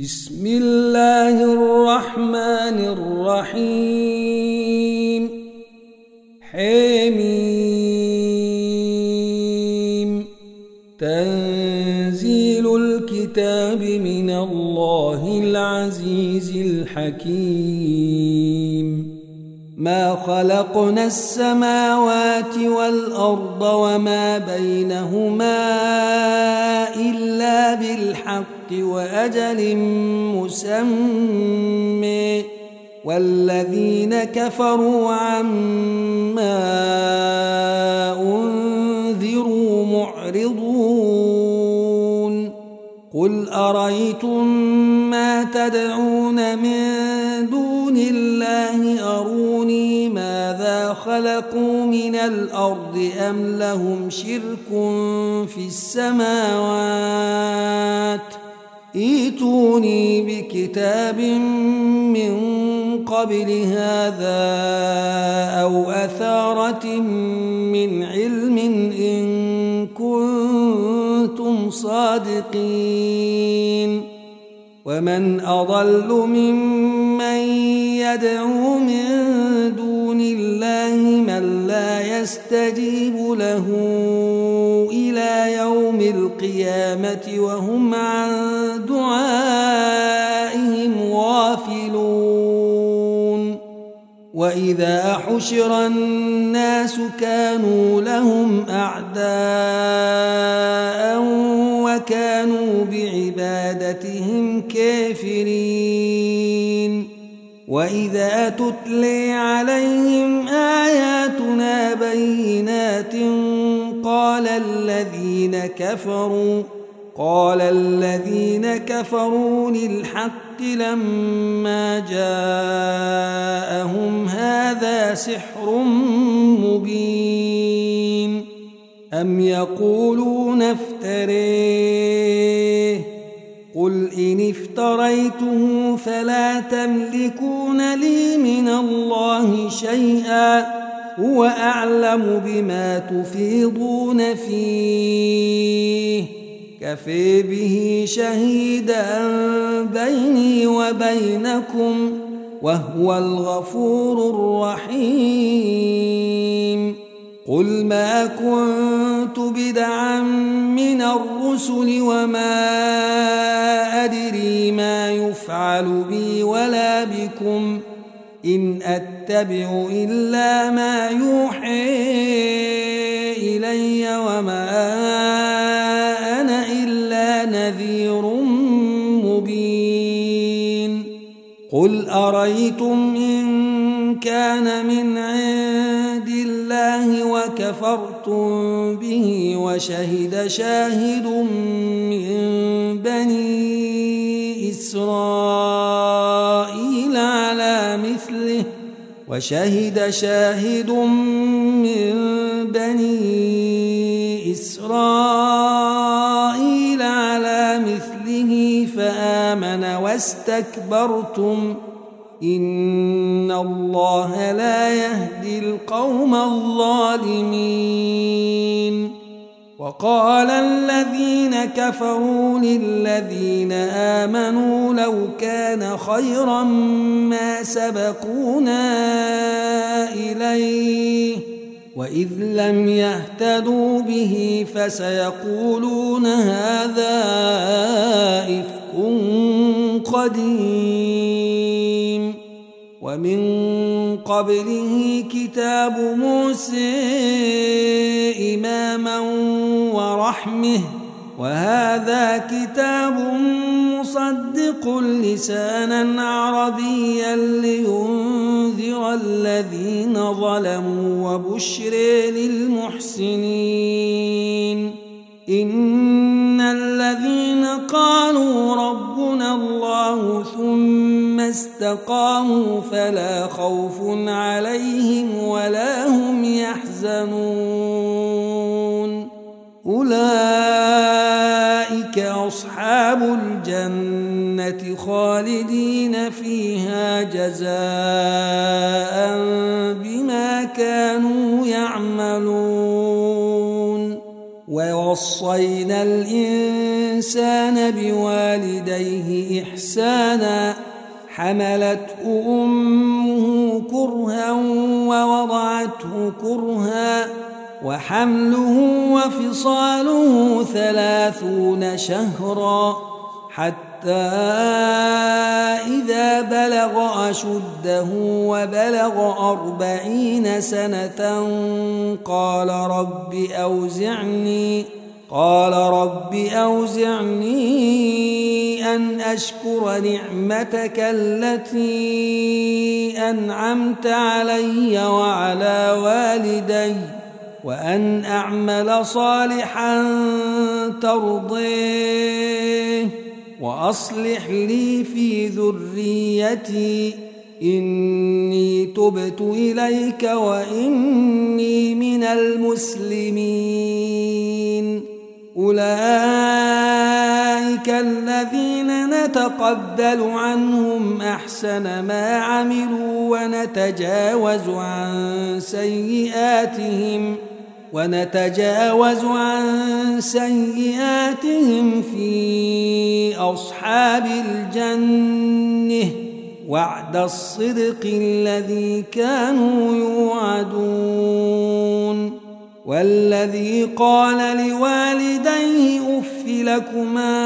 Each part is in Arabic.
بسم الله الرحمن الرحيم حميم تنزيل الكتاب من الله العزيز الحكيم ما خلقنا السماوات والأرض وما بينهما إلا بالحق وأجل مسمى والذين كفروا عما أنذروا معرضون قل أرأيتم ما تدعون من دون الله أروني ماذا خلقوا من الأرض أم لهم شرك في السماوات ائتوني بكتاب من قبل هذا أو أثارة من علم إن كنتم صادقين ومن أضل ممن يدعو من دون الله من لا يستجيب له إلى يوم القيامة وهم عن دعائهم غافلون وإذا حشر الناس كانوا لهم أعداء وكانوا بعبادتهم كافرين وإذا تتلي عليهم آياتنا بينات قال الذين كفروا للحق لما جاءهم هذا سحر مبين أم يقولون افتريه قل إن افتريته فلا تملكون لي من الله شيئا هو أعلم بما تفيضون فيه كفى به شهيدا بيني وبينكم وهو الغفور الرحيم قل ما كنت بدعا من الرسل وما أدري ما يفعل بي ولا بكم إن أتبع إلا ما يوحي إلي وما أنا إلا نذير مبين قل أرأيتم إن كان من عند الله وكفرتم به وشهد شاهد من بني إسرائيل على مثله فآمن واستكبرتم إن الله لا يهدي القوم الظالمين وقال الذين كفروا للذين آمنوا لو كان خيرا ما سبقونا إليه وإذ لم يهتدوا به فسيقولون هذا إفك قديم ومن قبله كتاب موسى إماما ورحمة وهذا كتاب مصدق لسانا عربيا لينذر الذين ظلموا وبشر للمحسنين إن الذين قالوا ربنا الله ثم استقاموا فلا خوف عليهم ولا هم يحزنون أولئك أصحاب الجنة خالدين فيها جزاء بما كانوا يعملون ووصينا الإنسان بوالديه إحسانا حملته أمه كرها ووضعته كرها وحمله وفصاله 30 شهرا حتى إذا بلغ أشده وبلغ 40 سنة قال رب أوزعني أن أشكر نعمتك التي أنعمت علي وعلى والدي وأن أعمل صالحا ترضيه وأصلح لي في ذريتي إني تبت إليك وإني من المسلمين. أولئك الذين نتقبل عنهم أحسن ما عملوا ونتجاوز عن سيئاتهم في أصحاب الجنة وعد الصدق الذي كانوا يوعدون. والذي قال لوالديه أف لكما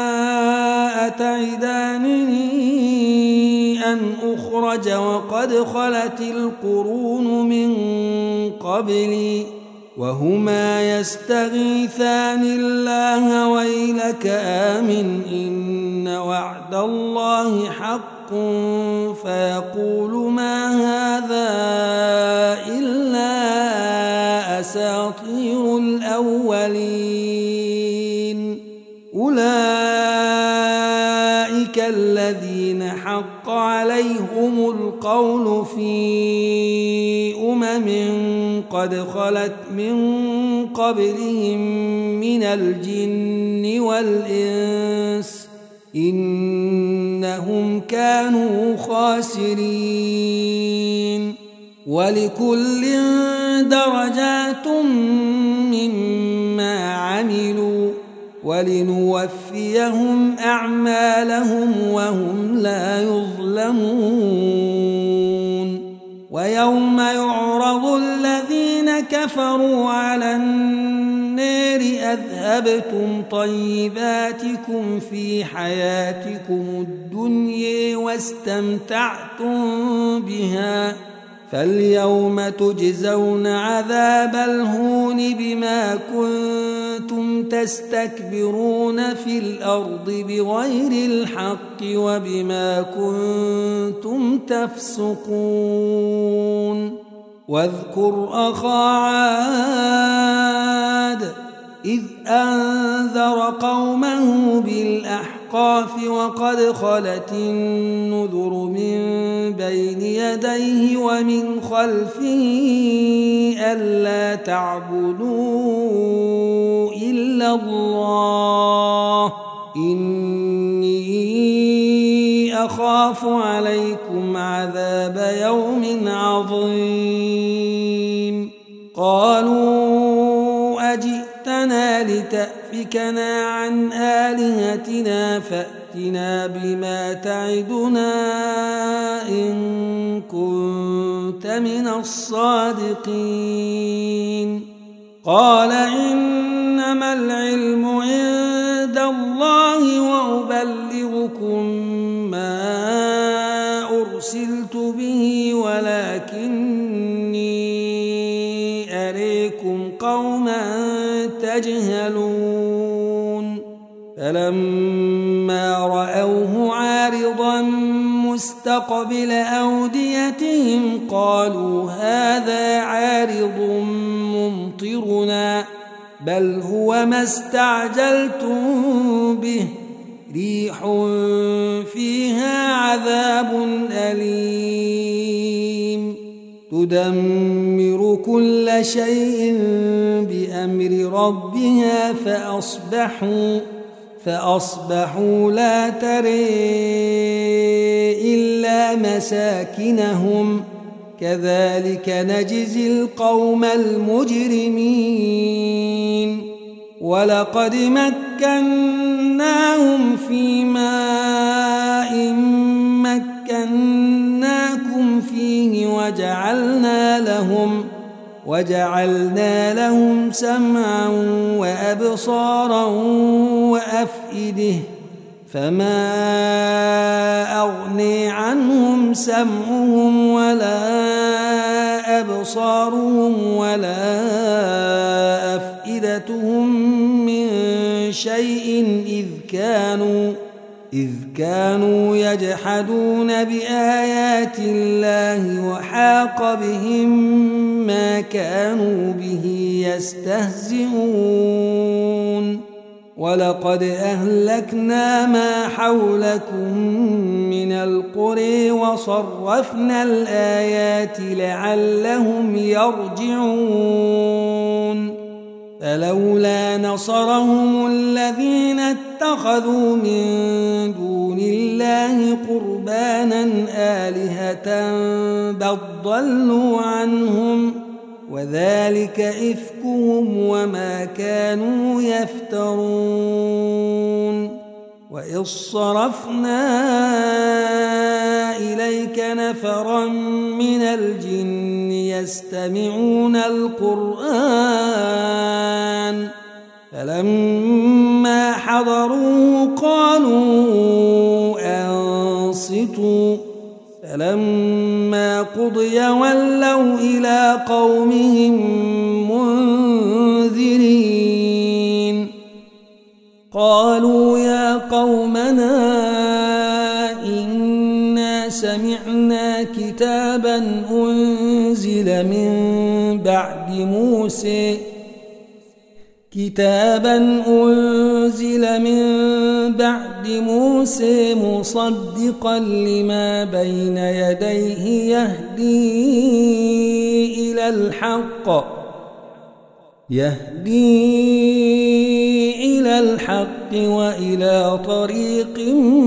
أتعدانني أن أخرج وقد خلت القرون من قبلي وهما يستغيثان الله ويلك آمن إن وعد الله حق فيقول ما هذا إلا أساطير الأولين. أولئك الذين حق عليهم القول في قد خلت من قبلهم من الجن والإنس إنهم كانوا خاسرين. ولكل درجات مما عملوا ولنوفيهم أعمالهم وهم لا يظلمون. ويوم يعرض الذين كفروا على النار أذهبتم طيباتكم في حياتكم الدنيا واستمتعتم بها فاليوم تجزون عذاب الهون بما كنتم تستكبرون في الأرض بغير الحق وبما كنتم تفسقون. واذكر أخا عاد إذ أنذر قومه بالأحقاف وقد خلت النذر من بين يديه ومن خلفه ألا تعبدوا إلا الله إني أخاف عليكم عذاب يوم عظيم. قالوا أجئتنا لتأفكنا عن آلهتنا فأتنا بما تعدنا إن كنت من الصادقين. قال إنما العلم عند الله وأبلغكم ما أرسلت به ولكني أريكم قوما تجهلون. فلما رأوه عارضا مستقبل أوديتهم قالوا هذا عارض ممطرنا بل هو ما استعجلتم به ريح فيها عذاب أليم تدمر كل شيء بأمر ربها فأصبحوا لا ترى إلا مساكنهم كذلك نجزي القوم المجرمين. ولقد مكناهم في ماء مكناكم فيه وجعلنا لهم سمعا وأبصارا وأفئدة فما أغني عنهم سمعهم ولا أبصارهم ولا أفئدتهم من شيء إذ كانوا يجحدون بآيات الله وحاق بهم ما كانوا به يستهزئون ولقد أهلكنا ما حولكم من القرى وصرفنا الآيات لعلهم يرجعون فلولا نصرهم الذين اتخذوا من دون الله قربانا آلهة بل ضلوا عنهم وذلك إفكهم وما كانوا يفترون وإذ صرفنا إليك نفرا من الجن يستمعون القرآن فلما حضروه قالوا أنصتوا فلما قضي ولوا إلى قومهم منذرين قالوا يا قومنا إنا سمعنا كتابا أنزل من بعد موسى مصدقا لما بين يديه يهدي إلى الحق وإلى طريق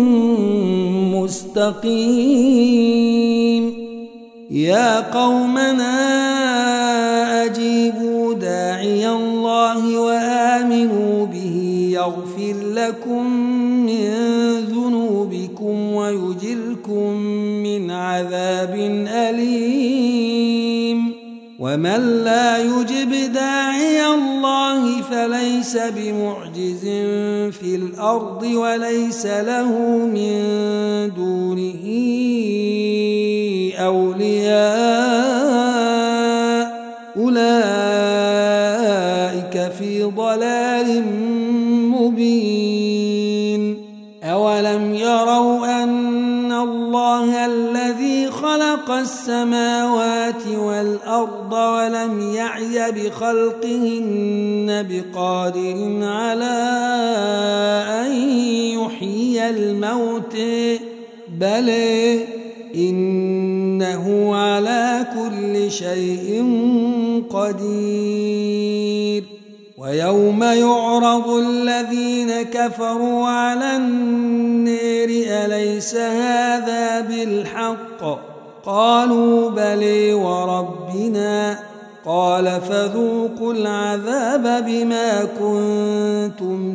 مستقيم يا قومنا أجيبوا داعي الله وآمنوا به يغفر لكم من ذنوبكم ويجركم من عذاب أليم ومن لا يجب داعي الله فليس بمعجز في الأرض وليس له من دونه أولياء أولئك في ضلال مبين أولم يروا أن الله الذي خلق السماوات والأرض ولم يعي بخلقهن بقادر على أن يحيي الموتى بل إنه على كل شيء قدير ويوم يعرض الذين كفروا على النار أليس هذا بالحق قالوا بلى وربنا قال فذوقوا العذاب بما كنتم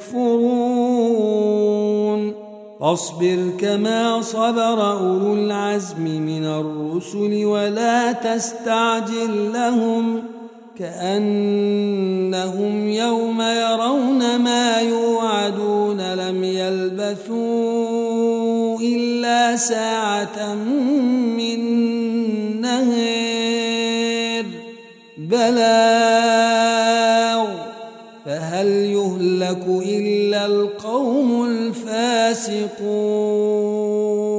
تكفرون فاصبر كما صبر أولو العزم من الرسل ولا تستعجل لهم كأنهم يوم يرون ما يوعدون لم يلبثوا إلا ساعة من نهار بلاغ فهل يهلك إلا القوم الفاسقون